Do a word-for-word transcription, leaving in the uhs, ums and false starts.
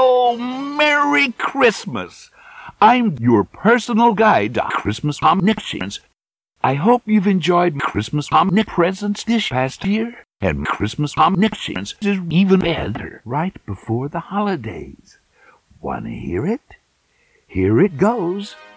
Oh, Merry Christmas! I'm your personal guide to Christmas omniscience. I hope you've enjoyed Christmas omnipresence this past year, and Christmas omniscience is even better right before the holidays. Want to hear it? Here it goes.